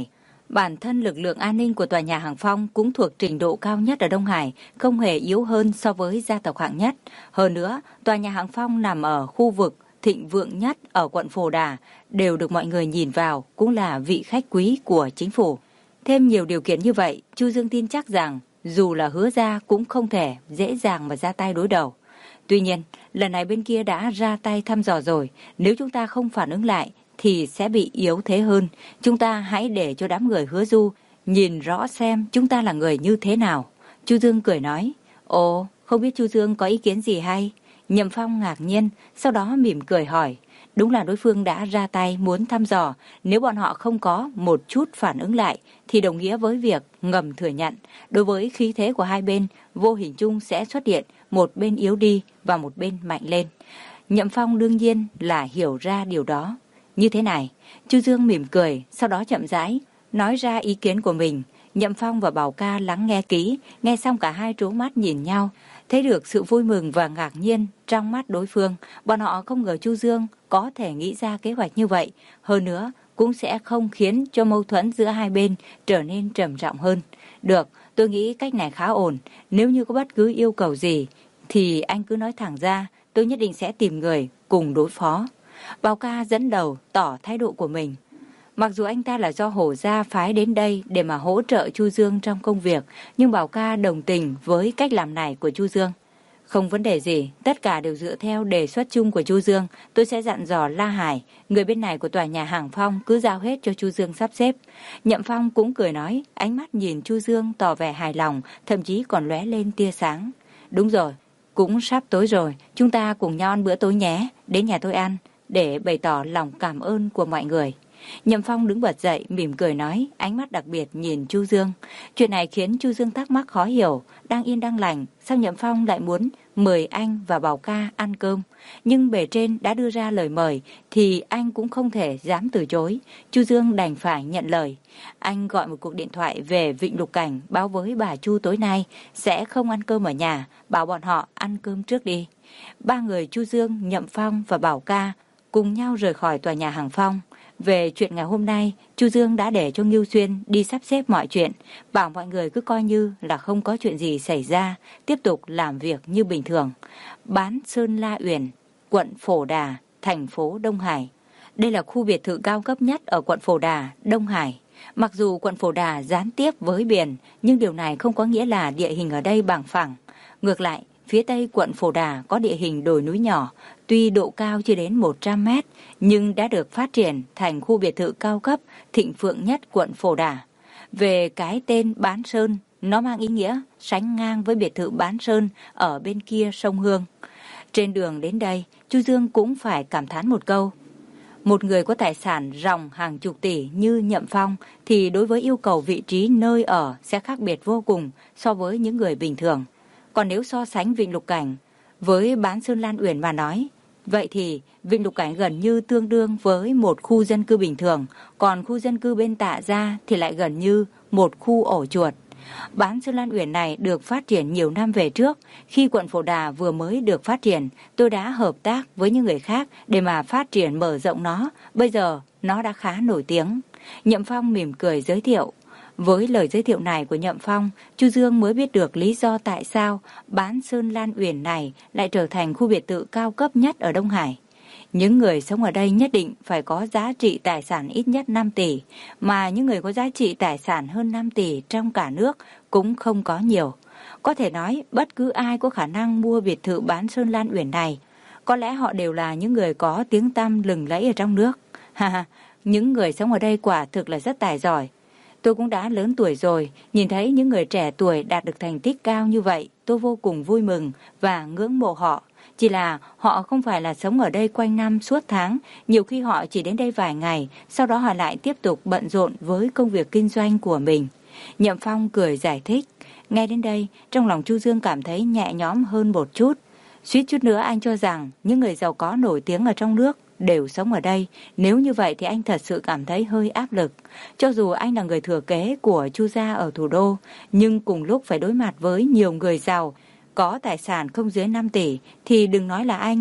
Bản thân lực lượng an ninh của tòa nhà Hàng Phong cũng thuộc trình độ cao nhất ở Đông Hải, không hề yếu hơn so với gia tộc hạng nhất. Hơn nữa, tòa nhà Hàng Phong nằm ở khu vực thịnh vượng nhất ở quận Phổ Đà, đều được mọi người nhìn vào, cũng là vị khách quý của chính phủ. Thêm nhiều điều kiện như vậy, Chu Dương tin chắc rằng dù là Hứa gia cũng không thể dễ dàng mà ra tay đối đầu. Tuy nhiên, lần này bên kia đã ra tay thăm dò rồi, nếu chúng ta không phản ứng lại thì sẽ bị yếu thế hơn. Chúng ta hãy để cho đám người Hứa Du nhìn rõ xem chúng ta là người như thế nào. Chu Dương cười nói, ồ, không biết Chu Dương có ý kiến gì hay? Nhậm Phong ngạc nhiên, sau đó mỉm cười hỏi. Đúng là đối phương đã ra tay muốn thăm dò, nếu bọn họ không có một chút phản ứng lại thì đồng nghĩa với việc ngầm thừa nhận. Đối với khí thế của hai bên, vô hình chung sẽ xuất hiện một bên yếu đi và một bên mạnh lên. Nhậm Phong đương nhiên là hiểu ra điều đó. Như thế này, Chu Dương mỉm cười, sau đó chậm rãi nói ra ý kiến của mình. Nhậm Phong và Bảo Ca lắng nghe kỹ, nghe xong cả hai trố mắt nhìn nhau, thấy được sự vui mừng và ngạc nhiên trong mắt đối phương. Bọn họ không ngờ Chu Dương có thể nghĩ ra kế hoạch như vậy, hơn nữa cũng sẽ không khiến cho mâu thuẫn giữa hai bên trở nên trầm trọng hơn. Được, tôi nghĩ cách này khá ổn, nếu như có bất cứ yêu cầu gì thì anh cứ nói thẳng ra, tôi nhất định sẽ tìm người cùng đối phó. Bảo Ca dẫn đầu tỏ thái độ của mình. Mặc dù anh ta là do Hổ gia phái đến đây để mà hỗ trợ Chu Dương trong công việc, nhưng Bảo Ca đồng tình với cách làm này của Chu Dương. Không vấn đề gì, tất cả đều dựa theo đề xuất chung của Chu Dương. Tôi sẽ dặn dò La Hải, người bên này của tòa nhà Hàng Phong cứ giao hết cho Chu Dương sắp xếp. Nhậm Phong cũng cười nói, ánh mắt nhìn Chu Dương tỏ vẻ hài lòng, thậm chí còn lóe lên tia sáng. Đúng rồi, cũng sắp tối rồi, chúng ta cùng nhau ăn bữa tối nhé, đến nhà tôi ăn, để bày tỏ lòng cảm ơn của mọi người. Nhậm Phong đứng bật dậy, mỉm cười nói, ánh mắt đặc biệt nhìn Chu Dương. Chuyện này khiến Chu Dương thắc mắc khó hiểu, đang yên đang lành, sao Nhậm Phong lại muốn mời anh và Bảo Ca ăn cơm? Nhưng bề trên đã đưa ra lời mời, thì anh cũng không thể dám từ chối. Chu Dương đành phải nhận lời. Anh gọi một cuộc điện thoại về Vịnh Lục Cảnh, báo với bà Chu tối nay sẽ không ăn cơm ở nhà, bảo bọn họ ăn cơm trước đi. Ba người Chu Dương, Nhậm Phong và Bảo Ca cùng nhau rời khỏi tòa nhà Hàng Phong. Về chuyện ngày hôm nay, Chu Dương đã để cho Ngưu Xuyên đi sắp xếp mọi chuyện, bảo mọi người cứ coi như là không có chuyện gì xảy ra, tiếp tục làm việc như bình thường. Bán Sơn La Uyển, quận Phổ Đà, thành phố Đông Hải. Đây là khu biệt thự cao cấp nhất ở quận Phổ Đà, Đông Hải. Mặc dù quận Phổ Đà gián tiếp với biển, nhưng điều này không có nghĩa là địa hình ở đây bằng phẳng. Ngược lại, phía tây quận Phổ Đà có địa hình đồi núi nhỏ, tuy độ cao chưa đến một trăm mét, nhưng đã được phát triển thành khu biệt thự cao cấp thịnh vượng nhất quận Phổ Đà. Về cái tên Bán Sơn, nó mang ý nghĩa sánh ngang với biệt thự Bán Sơn ở bên kia sông Hương. Trên đường đến đây, Chu Dương cũng phải cảm thán một câu. Một người có tài sản ròng hàng chục tỷ như Nhậm Phong thì đối với yêu cầu vị trí nơi ở sẽ khác biệt vô cùng so với những người bình thường. Còn nếu so sánh Vịnh Lục Cảnh với Bán Sơn Lan Uyển mà nói, vậy thì Vịnh Lục Cảnh gần như tương đương với một khu dân cư bình thường, còn khu dân cư bên Tạ Gia thì lại gần như một khu ổ chuột. Bán Sơn Lan Uyển này được phát triển nhiều năm về trước, khi quận Phổ Đà vừa mới được phát triển, tôi đã hợp tác với những người khác để mà phát triển mở rộng nó, bây giờ nó đã khá nổi tiếng. Nhậm Phong mỉm cười giới thiệu. Với lời giới thiệu này của Nhậm Phong, Chu Dương mới biết được lý do tại sao Bán Sơn Lan Uyển này lại trở thành khu biệt thự cao cấp nhất ở Đông Hải. Những người sống ở đây nhất định phải có giá trị tài sản ít nhất năm tỷ, mà những người có giá trị tài sản hơn năm tỷ trong cả nước cũng không có nhiều. Có thể nói bất cứ ai có khả năng mua biệt thự Bán Sơn Lan Uyển này, có lẽ họ đều là những người có tiếng tăm lừng lẫy ở trong nước. Ha ha, những người sống ở đây quả thực là rất tài giỏi. Tôi cũng đã lớn tuổi rồi, nhìn thấy những người trẻ tuổi đạt được thành tích cao như vậy, tôi vô cùng vui mừng và ngưỡng mộ họ. Chỉ là họ không phải là sống ở đây quanh năm suốt tháng, nhiều khi họ chỉ đến đây vài ngày, sau đó họ lại tiếp tục bận rộn với công việc kinh doanh của mình. Nhậm Phong cười giải thích. Nghe đến đây, trong lòng Chu Dương cảm thấy nhẹ nhõm hơn một chút. Suýt chút nữa anh cho rằng những người giàu có nổi tiếng ở trong nước đều sống ở đây. Nếu như vậy thì anh thật sự cảm thấy hơi áp lực. Cho dù anh là người thừa kế của Chu gia ở thủ đô, nhưng cùng lúc phải đối mặt với nhiều người giàu, có tài sản không dưới năm tỷ, thì đừng nói là anh.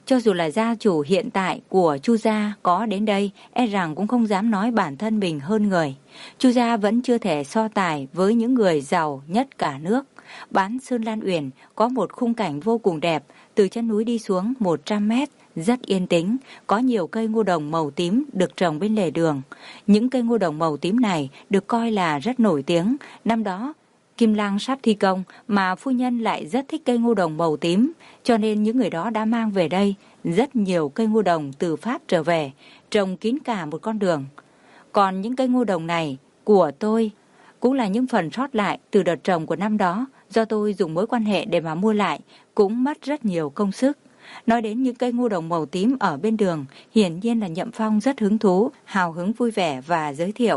Cho dù là gia chủ hiện tại của Chu gia có đến đây, e rằng cũng không dám nói bản thân mình hơn người. Chu gia vẫn chưa thể so tài với những người giàu nhất cả nước. Bán Sơn Lan Uyển có một khung cảnh vô cùng đẹp, từ chân núi đi xuống một trăm mét, rất yên tĩnh, có nhiều cây ngô đồng màu tím được trồng bên lề đường. Những cây ngô đồng màu tím này được coi là rất nổi tiếng. Năm đó, Kim Lang sắp thi công mà phu nhân lại rất thích cây ngô đồng màu tím, cho nên những người đó đã mang về đây rất nhiều cây ngô đồng từ Pháp trở về, trồng kín cả một con đường. Còn những cây ngô đồng này của tôi cũng là những phần sót lại từ đợt trồng của năm đó, do tôi dùng mối quan hệ để mà mua lại, cũng mất rất nhiều công sức. Nói đến những cây ngô đồng màu tím ở bên đường, hiển nhiên là Nhậm Phong rất hứng thú, hào hứng vui vẻ và giới thiệu.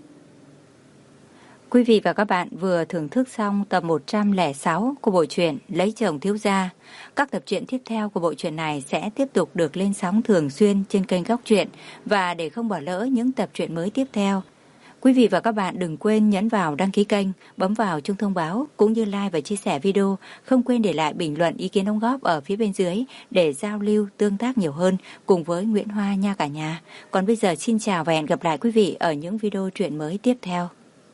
Quý vị và các bạn vừa thưởng thức xong tập một trăm lẻ sáu của bộ truyện Lấy Chồng Thiếu Gia. Các tập truyện tiếp theo của bộ truyện này sẽ tiếp tục được lên sóng thường xuyên trên kênh Góc Truyện, và để không bỏ lỡ những tập truyện mới tiếp theo, quý vị và các bạn đừng quên nhấn vào đăng ký kênh, bấm vào chuông thông báo cũng như like và chia sẻ video. Không quên để lại bình luận ý kiến đóng góp ở phía bên dưới để giao lưu tương tác nhiều hơn cùng với Nguyễn Hoa nha cả nhà. Còn bây giờ xin chào và hẹn gặp lại quý vị ở những video truyện mới tiếp theo.